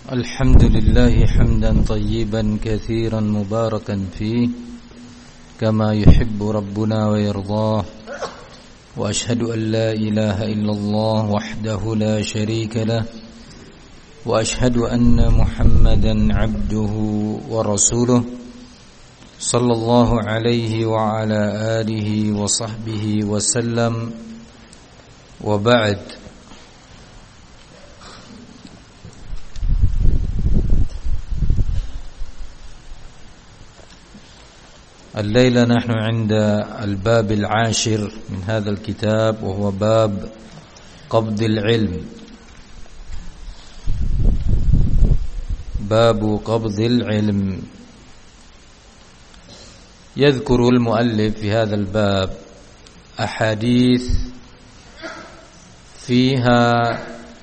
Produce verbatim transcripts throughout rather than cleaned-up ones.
الحمد لله حمدا طيبا كثيرا مباركا فيه كما يحب ربنا ويرضاه، وأشهد أن لا إله إلا الله وحده لا شريك له، وأشهد أن محمدا عبده ورسوله صلى الله عليه وعلى آله وصحبه وسلم. وبعد، الليلة نحن عند الباب العاشر من هذا الكتاب، وهو باب قبض العلم. باب قبض العلم. يذكر المؤلف في هذا الباب أحاديث فيها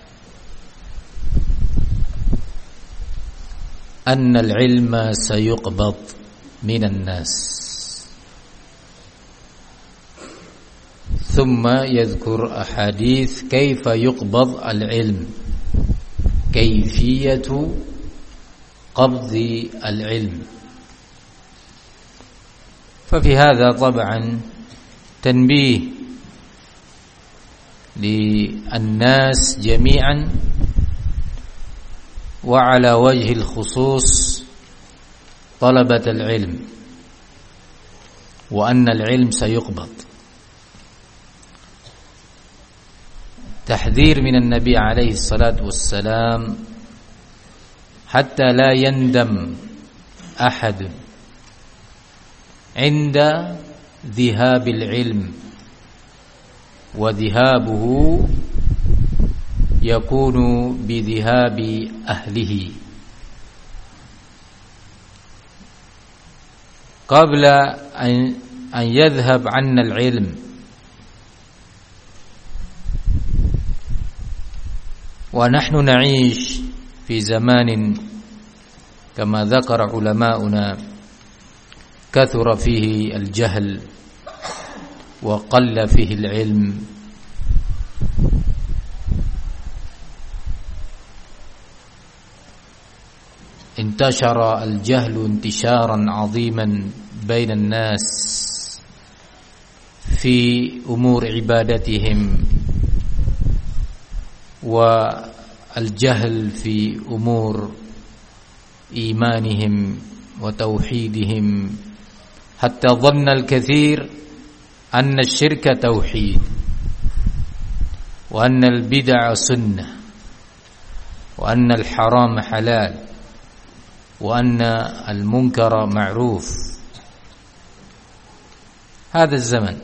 أن العلم سيقبض من الناس، ثم يذكر أحاديث كيف يقبض العلم، كيفية قبض العلم. ففي هذا طبعا تنبيه للناس جميعا، وعلى وجه الخصوص طلبة العلم، وأن العلم سيقبض. تحذير من النبي عليه الصلاة والسلام حتى لا يندم أحد عند ذهاب العلم، وذهابه يكون بذهاب أهله. قبل أن يذهب عنا العلم ونحن نعيش في زمان كما ذكر علماؤنا كثر فيه الجهل وقل فيه العلم، انتشر الجهل انتشارا عظيما بين الناس في أمور عبادتهم، والجهل في أمور إيمانهم وتوحيدهم، حتى ظن الكثير أن الشرك توحيد، وأن البدع سنة، وأن الحرام حلال، وأن المنكر معروف. هذا الزمن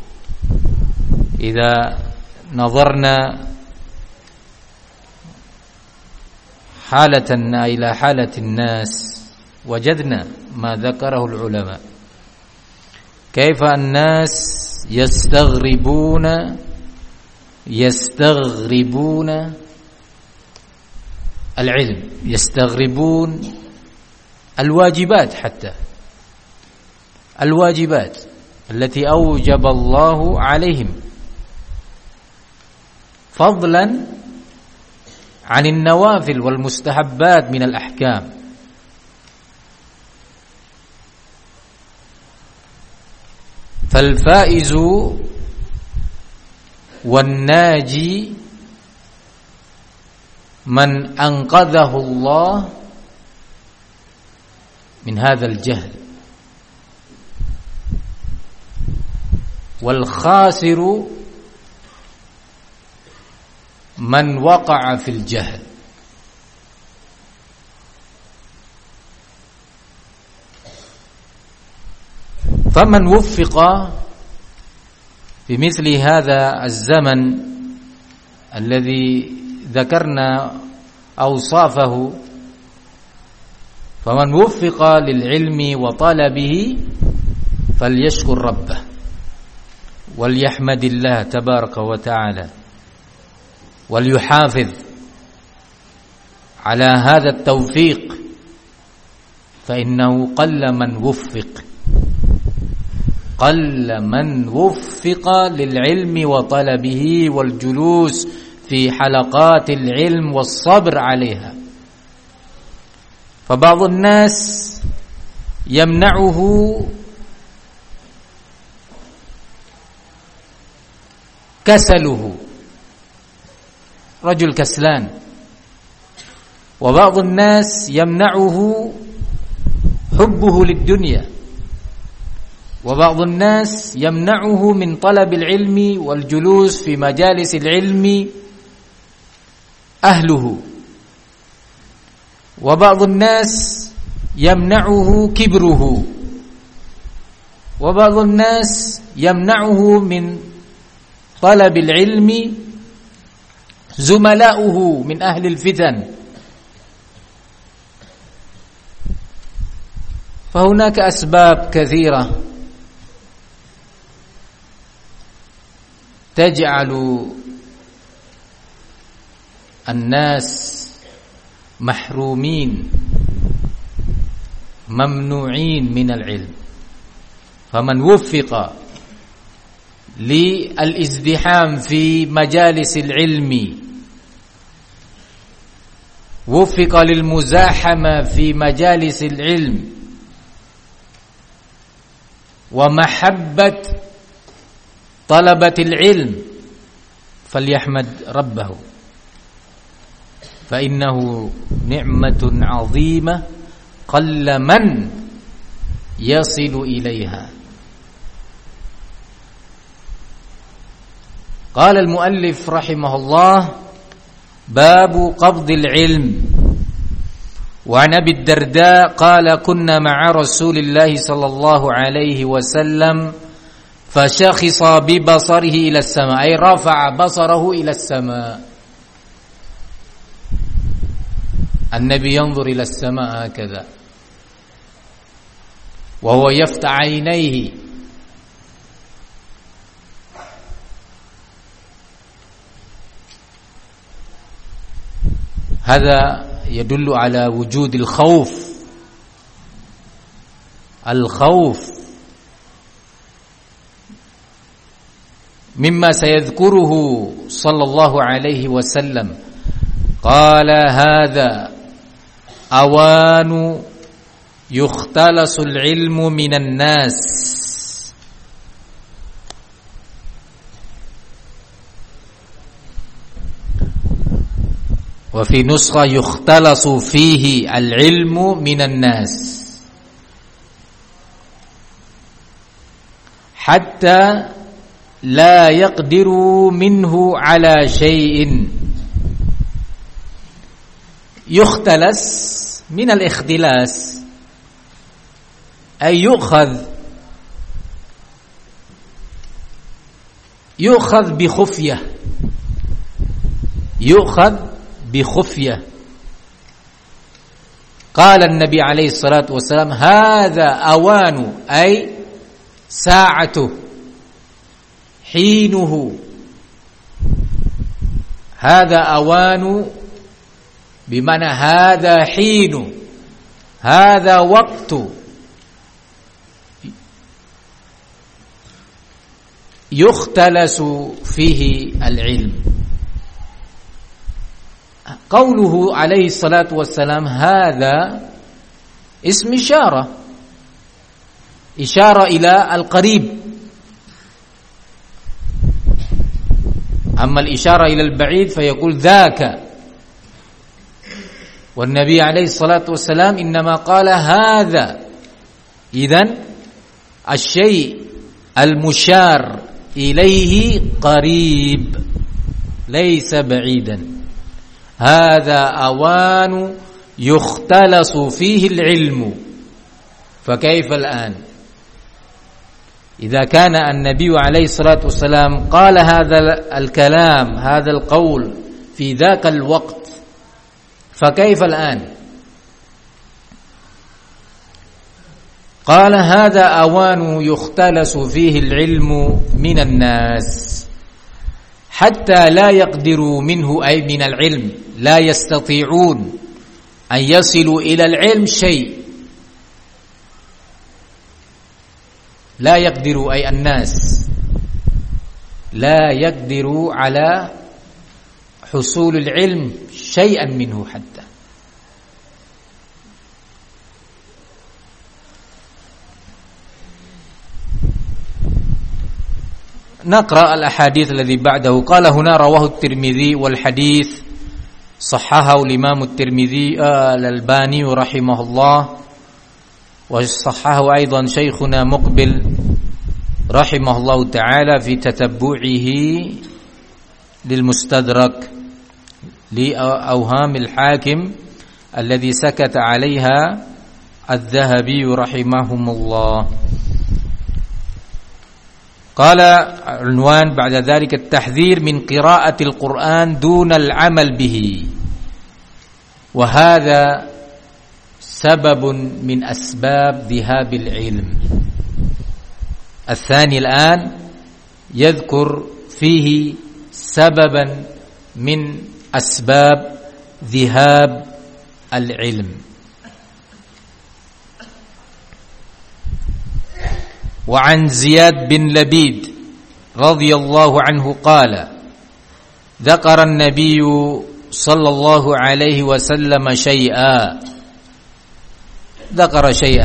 إذا نظرنا حالة إلى حالة الناس وجدنا ما ذكره العلماء، كيف الناس يستغربون يستغربون العلم، يستغربون الواجبات، حتى الواجبات التي أوجب الله عليهم، فضلا عن النوافل والمستحبات من الأحكام. فالفائز والناجي من أنقذه الله من هذا الجهل، والخاسر من وقع في الجهل. فمن وفق في مثل هذا الزمن الذي ذكرنا أوصافه، فمن وفق للعلم وطلبه فليشكر ربه وليحمد الله تبارك وتعالى، وليحافظ على هذا التوفيق، فإنه قل من وفق قل من وفق للعلم وطلبه والجلوس في حلقات العلم والصبر عليها. فبعض الناس يمنعه كسله، رجل كسلان، وبعض الناس يمنعه حبه للدنيا، وبعض الناس يمنعه من طلب العلم والجلوس في مجالس العلم أهله، وبعض الناس يمنعه كبره، وبعض الناس يمنعه من طلب العلم زملاؤه من أهل الفتن. فهناك أسباب كثيرة تجعل الناس محرومين ممنوعين من العلم. فمن وفق للازدحام في مجالس العلم، وفق للمزاحمة في مجالس العلم ومحبة طلبة العلم، فليحمد ربه، فإنه نعمة عظيمة قل من يصل إليها. قال المؤلف رحمه الله: باب قبض العلم. وعن أبي الدرداء قال: كنا مع رسول الله صلى الله عليه وسلم فشخص ببصره إلى السماء، أي رفع بصره إلى السماء. النبي ينظر إلى السماء هكذا وهو يفتح عينيه، هذا يدل على وجود الخوف. الخوف مما سيذكره صلى الله عليه وسلم. قال: هذا أوان يختلس العلم من الناس. وفي نسخة يختلس فيه العلم من الناس حتى لا يقدر منه على شيء. يختلس من الاختلاس، أي يؤخذ يؤخذ بخفية، يؤخذ بخفية. قال النبي عليه الصلاة والسلام: هذا أوان، أي ساعته، حينه. هذا أوان بمعنى هذا حين، هذا وقت يختلس فيه العلم. قوله عليه الصلاة والسلام هذا اسم إشارة، إشارة إلى القريب. أما الإشارة إلى البعيد فيقول ذاك. والنبي عليه الصلاة والسلام إنما قال هذا. إذن الشيء المشار إليه قريب ليس بعيدا. هذا أوان يختلس فيه العلم. فكيف الآن إذا كان النبي عليه الصلاة والسلام قال هذا الكلام، هذا القول في ذاك الوقت، فكيف الآن؟ قال: هذا أوان يختلس فيه العلم من الناس حتى لا يقدروا منه، أي من العلم، لا يستطيعون أن يصلوا إلى العلم شيء. لا يقدروا، أي الناس لا يقدروا على حصول العلم شيئا منه حتى. نقرأ الأحاديث الذي بعده. قال هنا رواه الترمذي والحديث صححه الإمام الترمذي الألباني رحمه الله، وصححه أيضا شيخنا مقبل رحمه الله تعالى في تتبعه للمستدرك لأوهام الحاكم الذي سكت عليها الذهبي رحمهم الله. قال عنوان بعد ذلك التحذير من قراءة القرآن دون العمل به، وهذا سبب من أسباب ذهاب العلم. الثاني الآن يذكر فيه سببا من أسباب ذهاب العلم. وعن زياد بن لبيد رضي الله عنه قال: ذكر النبي صلى الله عليه وسلم شيئا، ذكر شيئا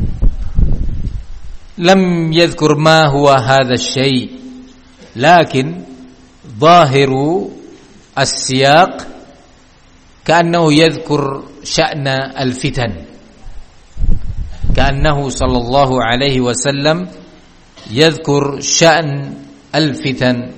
لم يذكر ما هو هذا الشيء، لكن ظاهر السياق كأنه يذكر شأن الفتن، كأنه صلى الله عليه وسلم يذكر شأن الفتن.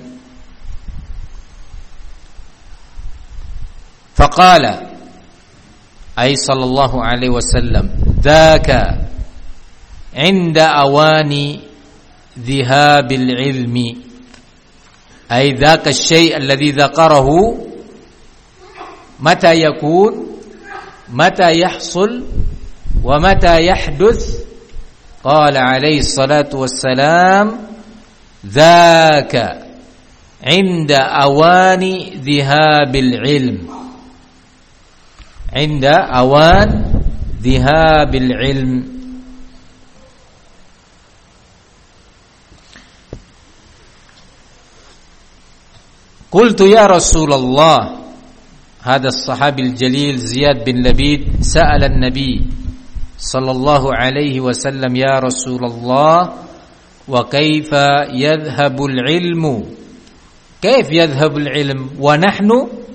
فقال أي صلى الله عليه وسلم: ذاك عند أوان ذهاب العلم، أي ذاك الشيء الذي ذكره متى يكون، متى يحصل، ومتى يحدث؟ قال عليه الصلاة والسلام: ذاك عند أوان ذهاب العلم، عند أوان ذهاب العلم. قلت يا رسول الله، هذا الصحابي الجليل زياد بن لبيد سأل النبي صلى الله عليه وسلم: يا رسول الله، وكيف يذهب العلم؟ كيف يذهب العلم ونحن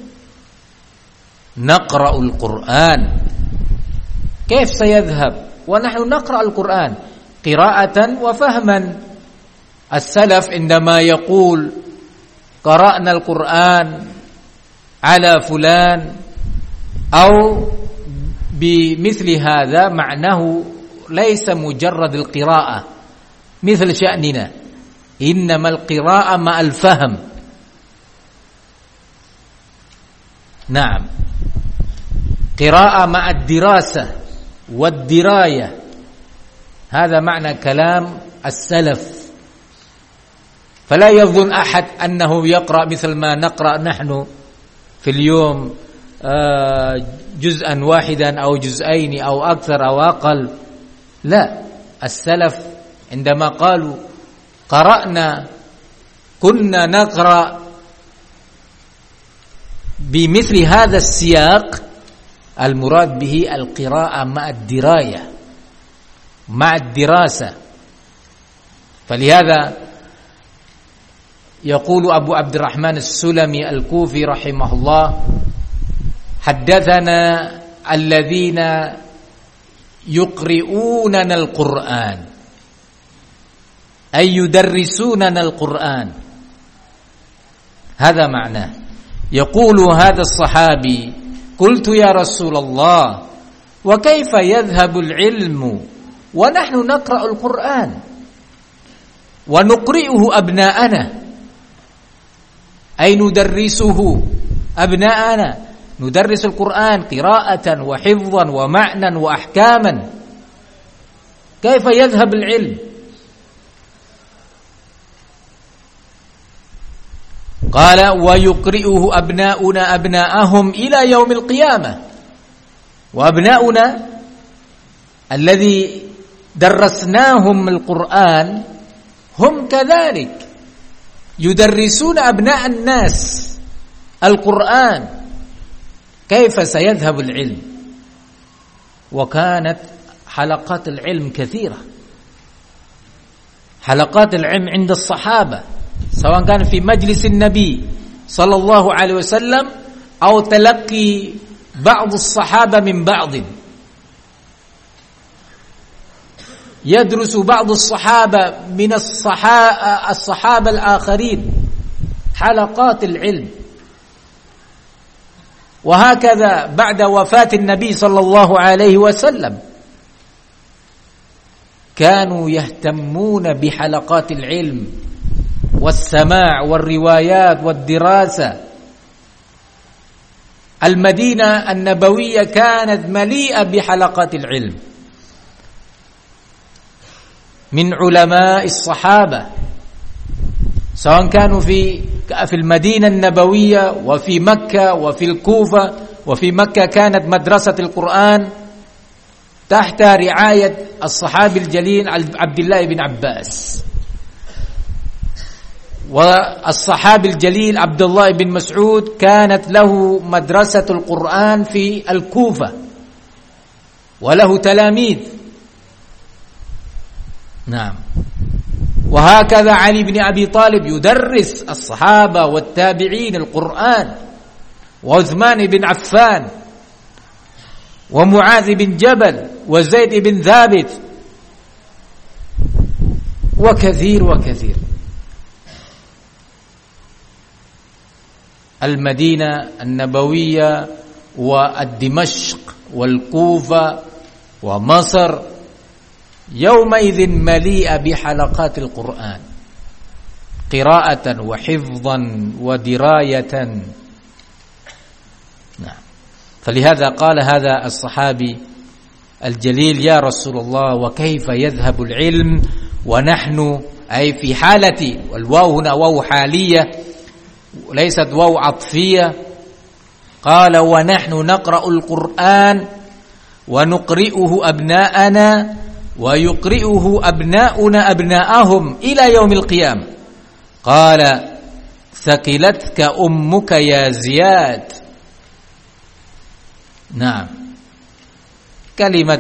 نقرأ القرآن؟ كيف سيذهب ونحن نقرأ القرآن قراءة وفهما؟ السلف عندما يقول قرأنا القرآن على فلان أو بمثل هذا، معناه ليس مجرد القراءة مثل شأننا، إنما القراءة مع الفهم. نعم، قراءة مع الدراسة والدراية، هذا معنى كلام السلف. فلا يظن أحد أنه يقرأ مثل ما نقرأ نحن في اليوم جزءا واحدا أو جزئين أو أكثر أو أقل. لا، السلف عندما قالوا قرأنا، كنا نقرأ بمثل هذا السياق، المراد به القراءة مع الدراية مع الدراسة. فلهذا يقول أبو عبد الرحمن السلمي الكوفي رحمه الله: حدثنا الذين يقرؤوننا القرآن، أي يدرسوننا القرآن، هذا معناه. يقول هذا الصحابي: قلت يا رسول الله، وكيف يذهب العلم ونحن نقرأ القرآن ونقرئه أبناءنا، أي ندرسه أبناءنا، ندرس القرآن قراءة وحفظا ومعنى وأحكاما، كيف يذهب العلم؟ قال: ويقرئه أبناؤنا أبناءهم إلى يوم القيامة. وأبناؤنا الذي درسناهم القرآن هم كذلك يدرسون أبناء الناس القرآن، كيف سيذهب العلم؟ وكانت حلقات العلم كثيرة، حلقات العلم عند الصحابة سواء كان في مجلس النبي صلى الله عليه وسلم أو تلقي بعض الصحابة من بعض. يدرس بعض الصحابة من الصحابة الآخرين حلقات العلم. وهكذا بعد وفاة النبي صلى الله عليه وسلم كانوا يهتمون بحلقات العلم والسماع والروايات والدراسة. المدينة النبوية كانت مليئة بحلقات العلم من علماء الصحابة، سواء كانوا في في المدينة النبوية وفي مكة وفي الكوفة. وفي مكة كانت مدرسة القرآن تحت رعاية الصحابي الجليل عبد الله بن عباس، والصحابي الجليل عبد الله بن مسعود كانت له مدرسة القرآن في الكوفة وله تلاميذ. نعم. وهكذا علي بن أبي طالب يدرس الصحابة والتابعين القرآن، وعثمان بن عفان ومعاذ بن جبل وزيد بن ثابت وكثير وكثير. المدينة النبوية والدمشق والكوفة ومصر يومئذ مليئة بحلقات القرآن قراءة وحفظا ودراية. نعم. فلهذا قال هذا الصحابي الجليل: يا رسول الله، وكيف يذهب العلم ونحن أي في حالة، والواو هنا واو حالية وليست واو عطفية. قال: ونحن نقرأ القرآن ونقرئه أبناءنا ويقرئه أبناؤنا أبناءهم إلى يوم القيامة. قال: ثقلتك أمك يا زياد. نعم. كلمة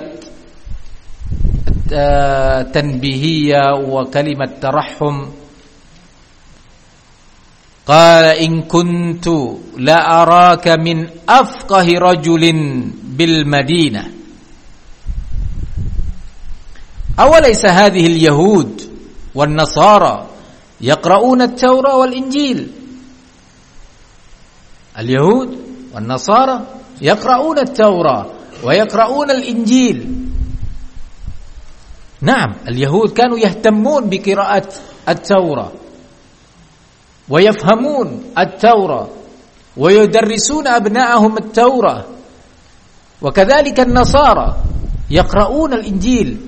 تنبيهية وكلمة ترحم. قال: إن كنت لأراك من أفقه رجل بالمدينة. أوليس هذه اليهود والنصارى يقرؤون التوراة والإنجيل؟ اليهود والنصارى يقرؤون التوراة ويقرؤون الإنجيل. نعم، اليهود كانوا يهتمون بقراءة التوراة ويفهمون التوراة ويدرسون أبناءهم التوراة، وكذلك النصارى يقرؤون الإنجيل،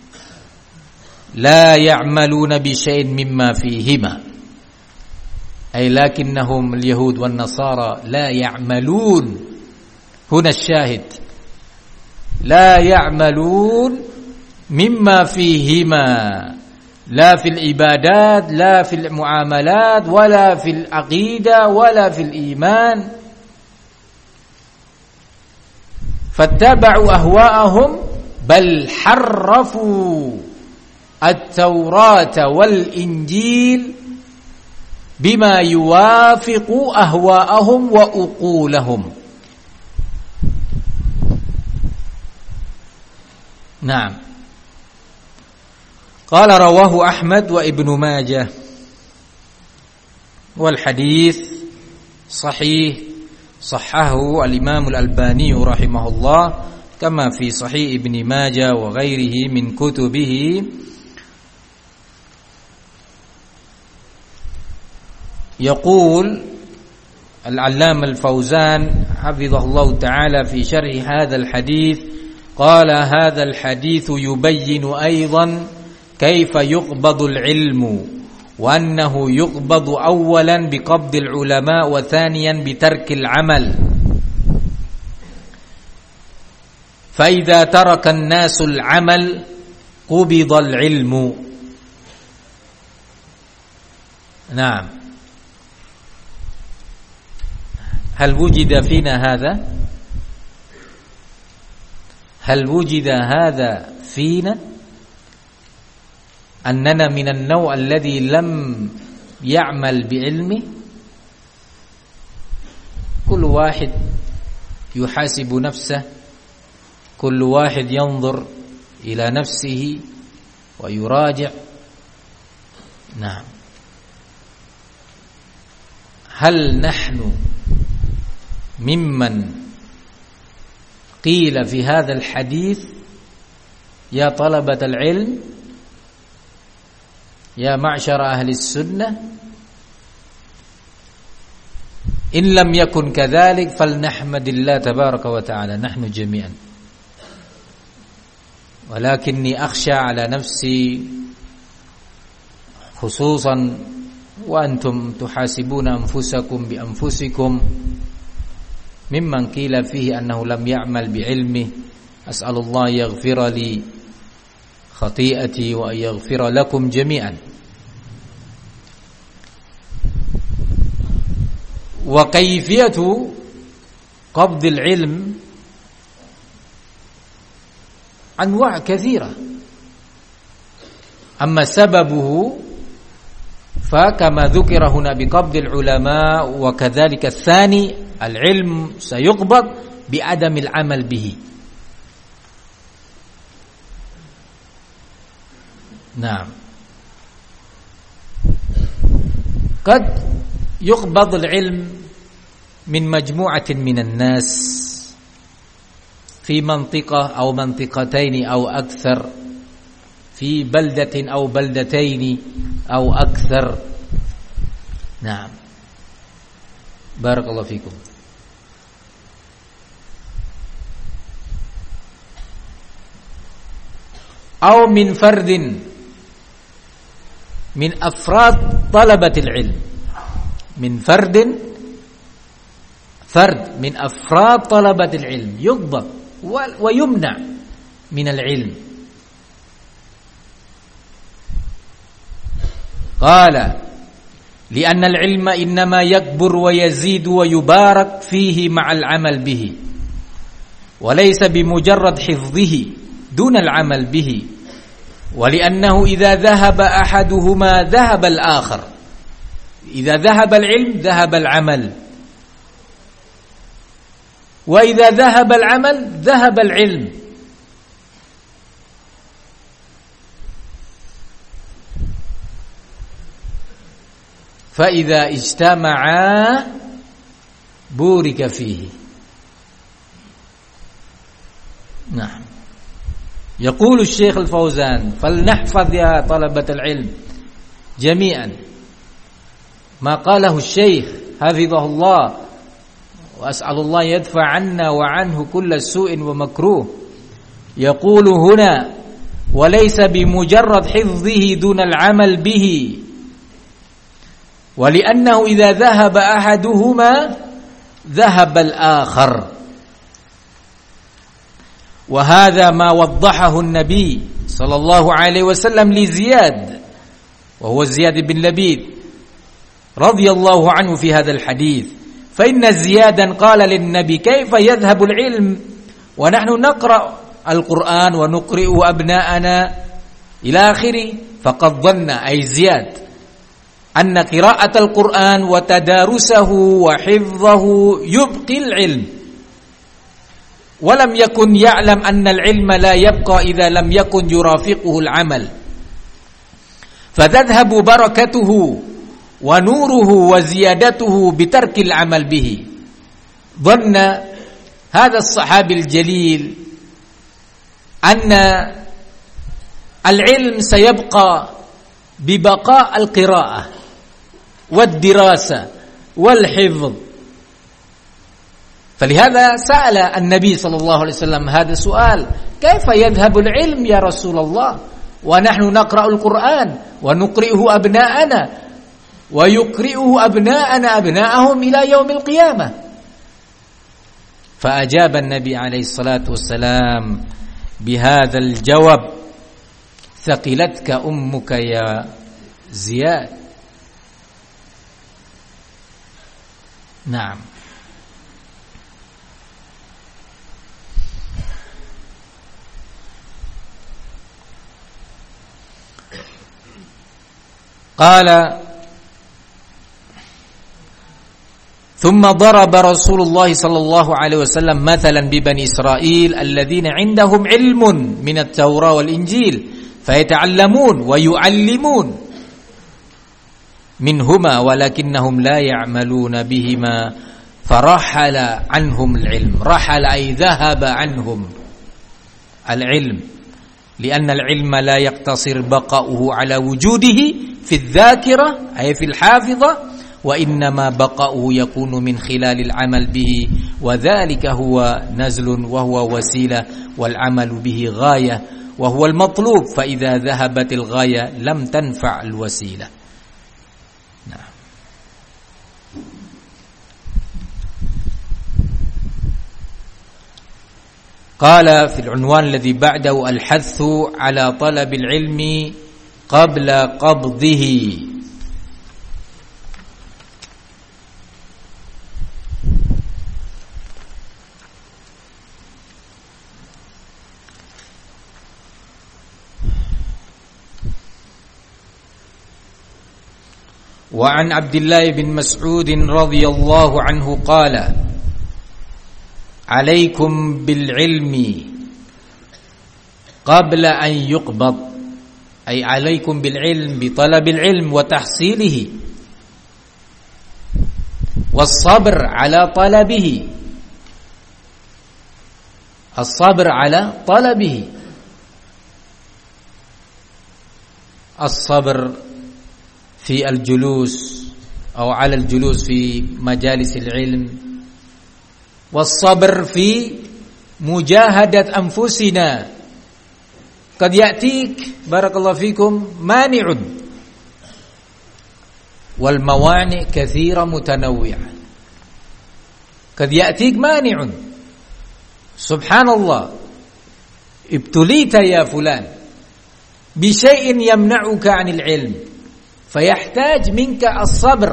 لا يعملون بشيء مما فيهما، أي لكنهم اليهود والنصارى لا يعملون. هنا الشاهد: لا يعملون مما فيهما، لا في العبادات لا في المعاملات ولا في العقيدة ولا في الإيمان. فاتبعوا أهواءهم بل حرفوا التوراة والإنجيل بما يوافق أهواءهم وأقولهم. نعم. قال: رواه أحمد وابن ماجه، والحديث صحيح، صححه الإمام الألباني رحمه الله، كما في صحيح ابن ماجه وغيره من كتبه. يقول العلامة الفوزان حفظه الله تعالى في شرح هذا الحديث: قال: هذا الحديث يبين أيضا كيف يقبض العلم، وأنه يقبض أولا بقبض العلماء وثانيا بترك العمل. فإذا ترك الناس العمل قبض العلم. نعم. هل وجد فينا هذا؟ هل وجد هذا فينا؟ أننا من النوع الذي لم يعمل بعلمه، كل واحد يحاسب نفسه، كل واحد ينظر إلى نفسه ويراجع. نعم، هل نحن ممن قيل في هذا الحديث يا طلبة العلم يا معشر أهل السنة؟ إن لم يكن كذلك فلنحمد الله تبارك وتعالى نحن جميعا، ولكني أخشى على نفسي خصوصا وأنتم تحاسبون أنفسكم بأنفسكم ممن قيل فيه أنه لم يعمل بعلمه. أسأل الله يغفر لي خطيئتي وأن يغفر لكم جميعا. وكيفية قبض العلم أنواع كثيرة، أما سببه فكما ذكر هنا بقبض العلماء، وكذلك الثاني العلم سيقبض بعدم العمل به. نعم، قد يقبض العلم من مجموعة من الناس في منطقة أو منطقتين أو أكثر، في بلدة أو بلدتين أو أكثر. نعم، بارك الله فيكم. أو من فرد من أفراد طلبة العلم، من فرد فرد من أفراد طلبة العلم يقبض ويمنع من العلم. قال: لأن العلم إنما يكبر ويزيد ويبارك فيه مع العمل به، وليس بمجرد حفظه دون العمل به، ولأنه إذا ذهب أحدهما ذهب الآخر، إذا ذهب العلم ذهب العمل، وإذا ذهب العمل ذهب العلم. فإذا اجتمعا بورك فيه. نعم. يقول الشيخ الفوزان: فلنحفظ يا طلبة العلم جميعا ما قاله الشيخ حفظه الله، وأسأل الله يدفع عنا وعنه كل سوء ومكروه. يقول هنا: وليس بمجرد حفظه دون العمل به، ولأنه إذا ذهب أحدهما ذهب الآخر. وهذا ما وضحه النبي صلى الله عليه وسلم لزياد، وهو زياد بن لبيد رضي الله عنه في هذا الحديث. فإن زيادا قال للنبي: كيف يذهب العلم ونحن نقرأ القرآن ونقرئه أبناءنا إلى آخره؟ فقد ظن أي زياد أن قراءة القرآن وتدارسه وحفظه يبقي العلم، ولم يكن يعلم أن العلم لا يبقى إذا لم يكن يرافقه العمل، فتذهب بركته ونوره وزيادته بترك العمل به. ظن هذا الصحابي الجليل أن العلم سيبقى ببقاء القراءة والدراسة والحفظ، فلهذا سأل النبي صلى الله عليه وسلم هذا السؤال: كيف يذهب العلم يا رسول الله ونحن نقرأ القرآن ونقرئه أبناءنا ويقرئه أبناءنا أبناءهم إلى يوم القيامة؟ فأجاب النبي عليه الصلاة والسلام بهذا الجواب: ثقلتك أمك يا زياد. نعم. قال: ثم ضرب رسول الله صلى الله عليه وسلم مثلا ببني إسرائيل الذين عندهم علم من التوراة والإنجيل فيتعلمون ويعلمون منهما ولكنهم لا يعملون بهما فرحل عنهم العلم. رحل أي ذهب عنهم العلم، لأن العلم لا يقتصر بقاؤه على وجوده في الذاكرة أي في الحافظة، وإنما بقاؤه يكون من خلال العمل به، وذلك هو نزل وهو وسيلة، والعمل به غاية وهو المطلوب، فإذا ذهبت الغاية لم تنفع الوسيلة. نعم. قال في العنوان الذي بعده الحث على طلب العلم قبل قبضه. وعن عبد الله بن مسعود رضي الله عنه قال: عليكم بالعلم قبل أن يقبض، أي عليكم بالعلم بطلب العلم وتحصيله، والصبر على طلبه، الصبر على طلبه، الصبر في الجلوس أو على الجلوس في مجالس العلم، والصبر في مجاهدة أنفسنا. قد يأتيك بارك الله فيكم مانع، والموانع كثيرة متنوعة. قد يأتيك مانع، سبحان الله، ابتليت يا فلان بشيء يمنعك عن العلم، فيحتاج منك الصبر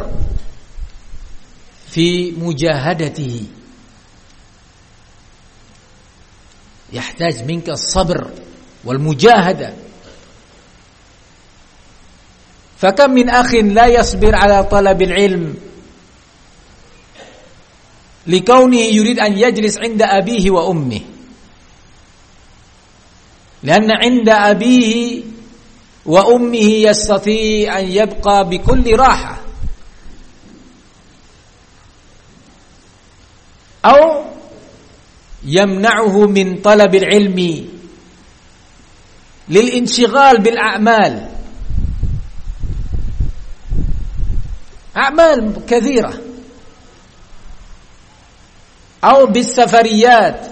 في مجاهدته، يحتاج منك الصبر والمجاهدة. فكم من أخ لا يصبر على طلب العلم لكونه يريد أن يجلس عند أبيه وأمه، لأن عند أبيه وأمه يستطيع أن يبقى بكل راحة، أو يمنعه من طلب العلم للانشغال بالأعمال، أعمال كثيرة، أو بالسفريات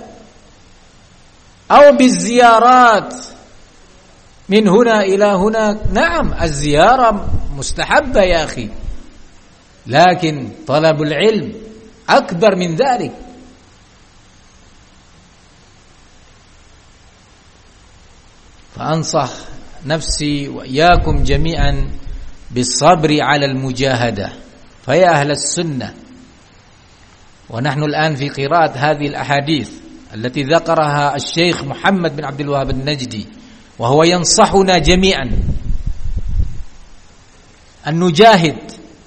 أو بالزيارات من هنا إلى هناك. نعم الزيارة مستحبة يا أخي، لكن طلب العلم أكبر من ذلك. فأنصح نفسي وإياكم جميعا بالصبر على المجاهدة. فيا أهل السنة، ونحن الآن في قراءة هذه الأحاديث التي ذكرها الشيخ محمد بن عبد الوهاب النجدي، وهو ينصحنا جميعا أن نجاهد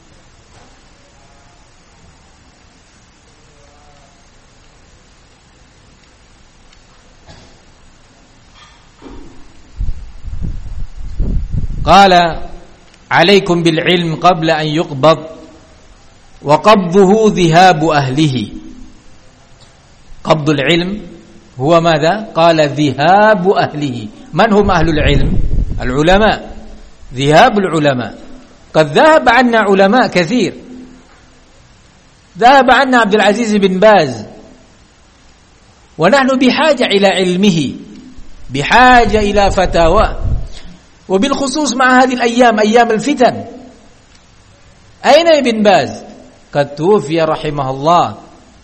قال: عليكم بالعلم قبل أن يقبض، وقبضه ذهاب أهله. قبض العلم هو ماذا؟ قال ذهاب أهله. من هم أهل العلم؟ العلماء، ذهاب العلماء. قد ذهب عنا علماء كثير، ذهب عنا عبد العزيز بن باز، ونحن بحاجة إلى علمه، بحاجة إلى فتاوى، وبالخصوص مع هذه الأيام، أيام الفتن. أين ابن باز؟ قد توفي رحمه الله،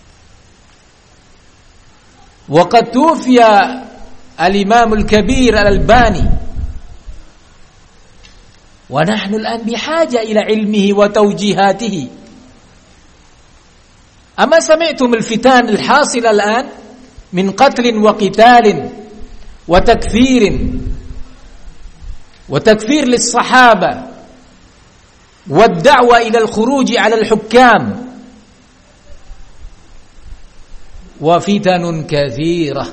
وقد توفي الإمام الكبير الألباني، ونحن الآن بحاجة إلى علمه وتوجيهاته. أما سمعتم الفتان الحاصلة الآن من قتل وقتال وتكفير وتكفير للصحابة، والدعوة إلى الخروج على الحكام وفتن كثيرة.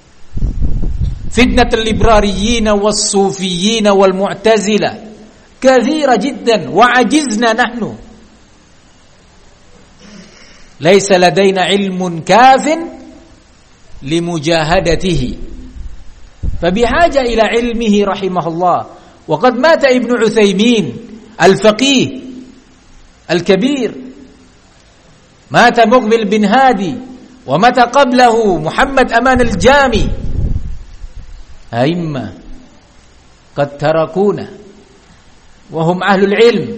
فتنة الليبراريين والصوفيين والمعتزلة كثيرة جدا، وعجزنا نحن، ليس لدينا علم كاف لمجاهدته، فبحاجة إلى علمه رحمه الله. وقد مات ابن عثيمين الفقيه الكبير، مات مقبل بن هادي، ومات قبله محمد أمان الجامي، أئمة قد تركونا وهم أهل العلم.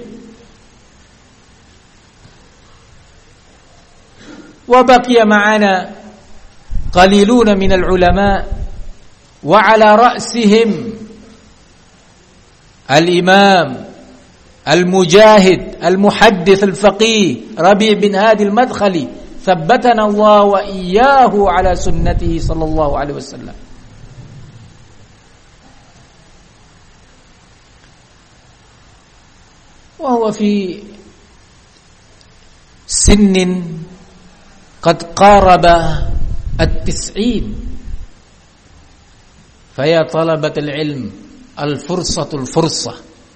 وبقي معنا قليلون من العلماء، وعلى رأسهم الإمام المجاهد المحدث الفقيه ربيع بن هادي المدخلي، ثبتنا الله وإياه على سنته صلى الله عليه وسلم. وهو في سن قد قارب التسعين، فيا طلبة العلم الفرصة الفرصة.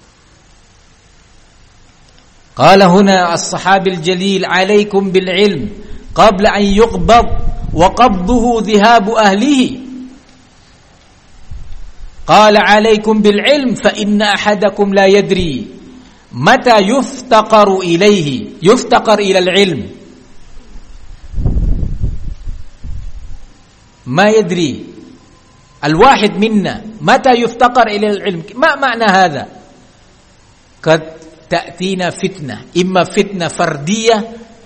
قال هنا الصحابي الجليل: عليكم بالعلم قبل أن يقبض، وقبضه ذهاب أهله. قال: عليكم بالعلم فإن أحدكم لا يدري متى يفتقر إليه، يفتقر إلى العلم، ما يدري الواحد منا متى يفتقر إلى العلم. ما معنى هذا؟ قد تأتينا فتنة، إما فتنة فردية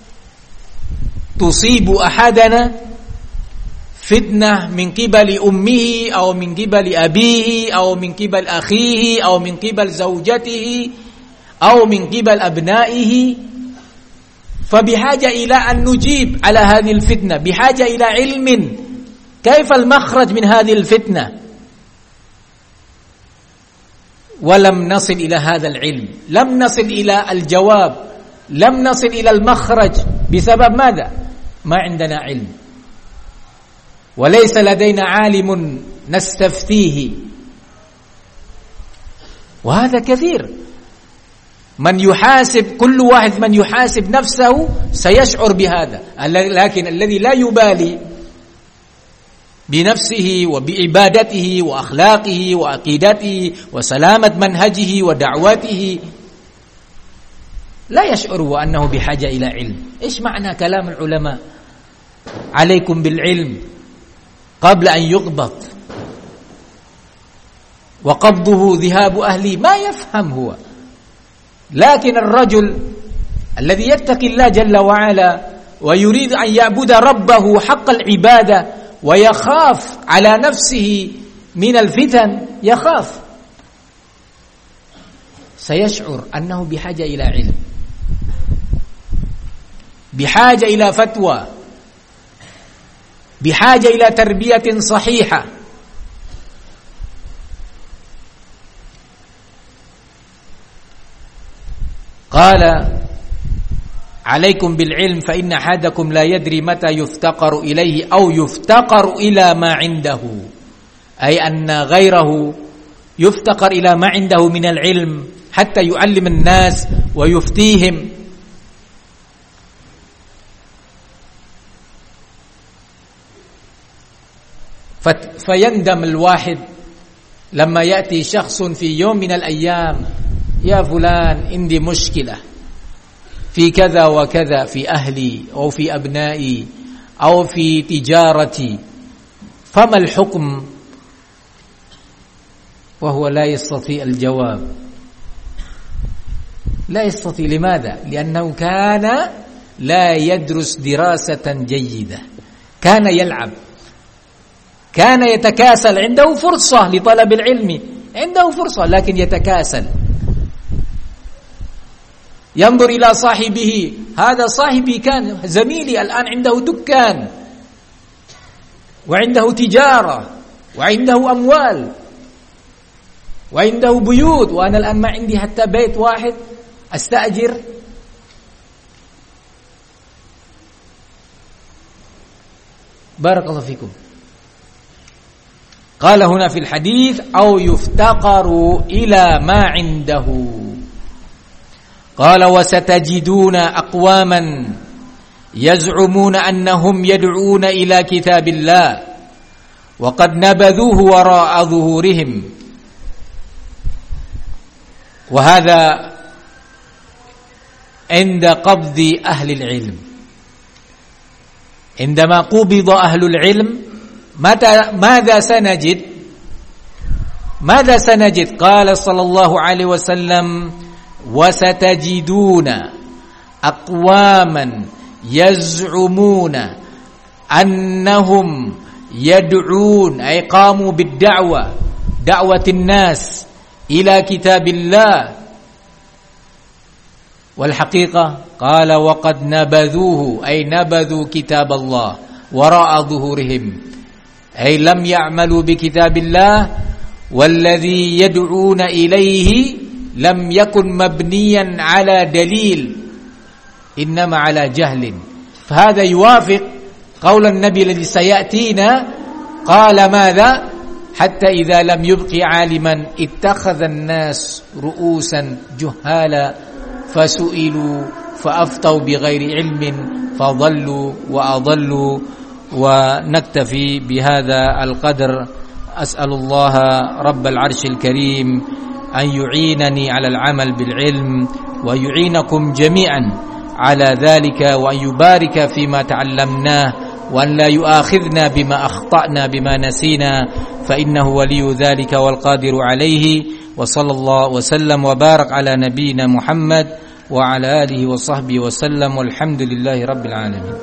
تصيب أحدنا، فتنة من قبل أمه أو من قبل أبيه أو من قبل أخيه أو من قبل زوجته أو من قبل أبنائه، فبحاجة إلى أن نجيب على هذه الفتنة، بحاجة إلى علم كيف المخرج من هذه الفتنة. ولم نصل إلى هذا العلم، لم نصل إلى الجواب، لم نصل إلى المخرج. بسبب ماذا؟ ما عندنا علم، وليس لدينا عالم نستفتيه. وهذا كثير. من يحاسب، كل واحد من يحاسب نفسه سيشعر بهذا، لكن الذي لا يبالي بنفسه وبعبادته وأخلاقه وعقيدته وسلامة منهجه ودعوته لا يشعر أنه بحاجة إلى علم. إيش معنى كلام العلماء؟ عليكم بالعلم قبل أن يقبض، وقبضه ذهاب أهلي. ما يفهم هو. لكن الرجل الذي يتقي الله جل وعلا ويريد أن يعبد ربه حق العبادة ويخاف على نفسه من الفتن، يخاف، سيشعر أنه بحاجة إلى علم، بحاجة إلى فتوى، بحاجة إلى تربية صحيحة. قال: عليكم بالعلم فإن أحدكم لا يدري متى يفتقر إليه أو يفتقر إلى ما عنده، أي أن غيره يفتقر إلى ما عنده من العلم حتى يعلم الناس ويفتيهم. فيندم الواحد لما يأتي شخص في يوم من الأيام: يا فلان عندي مشكلة في كذا وكذا، في أهلي أو في أبنائي أو في تجارتي، فما الحكم؟ وهو لا يستطيع الجواب، لا يستطيع. لماذا؟ لأنه كان لا يدرس دراسة جيدة، كان يلعب، كان يتكاسل. عنده فرصة لطلب العلم، عنده فرصة لكن يتكاسل. ينظر إلى صاحبه: هذا صاحبي كان زميلي الآن عنده دكان وعنده تجارة وعنده أموال وعنده بيوت، وأنا الآن ما عندي حتى بيت واحد أستأجر. بارك الله فيكم. قال هنا في الحديث أو يفتقر إلى ما عنده. قال وستجدون أقواما يزعمون أنهم يدعون إلى كتاب الله وقد نبذوه وراء ظهورهم. وهذا عند قبض أهل العلم. عندما قبض أهل العلم ماذا سنجد؟ ماذا سنجد؟ قال صلى الله عليه وسلم وستجدون أقواما يزعمون أنهم يدعون أي قاموا بالدعوة دعوة الناس إلى كتاب الله والحقيقة قال وقد نبذوه أي نبذوا كتاب الله وراء ظهورهم أي لم يعملوا بكتاب الله والذي يدعون إليه لم يكن مبنيا على دليل إنما على جهل. فهذا يوافق قول النبي الذي سيأتينا قال ماذا حتى إذا لم يبق عالما اتخذ الناس رؤوسا جهالا فسئلوا فأفتوا بغير علم فضلوا وأضلوا. ونكتفي بهذا القدر. أسأل الله رب العرش الكريم أن يعينني على العمل بالعلم ويعينكم جميعا على ذلك وأن يبارك فيما تعلمناه وأن لا يؤاخذنا بما أخطأنا بما نسينا فإنه ولي ذلك والقادر عليه. وصلى الله وسلم وبارك على نبينا محمد وعلى آله وصحبه وسلم والحمد لله رب العالمين.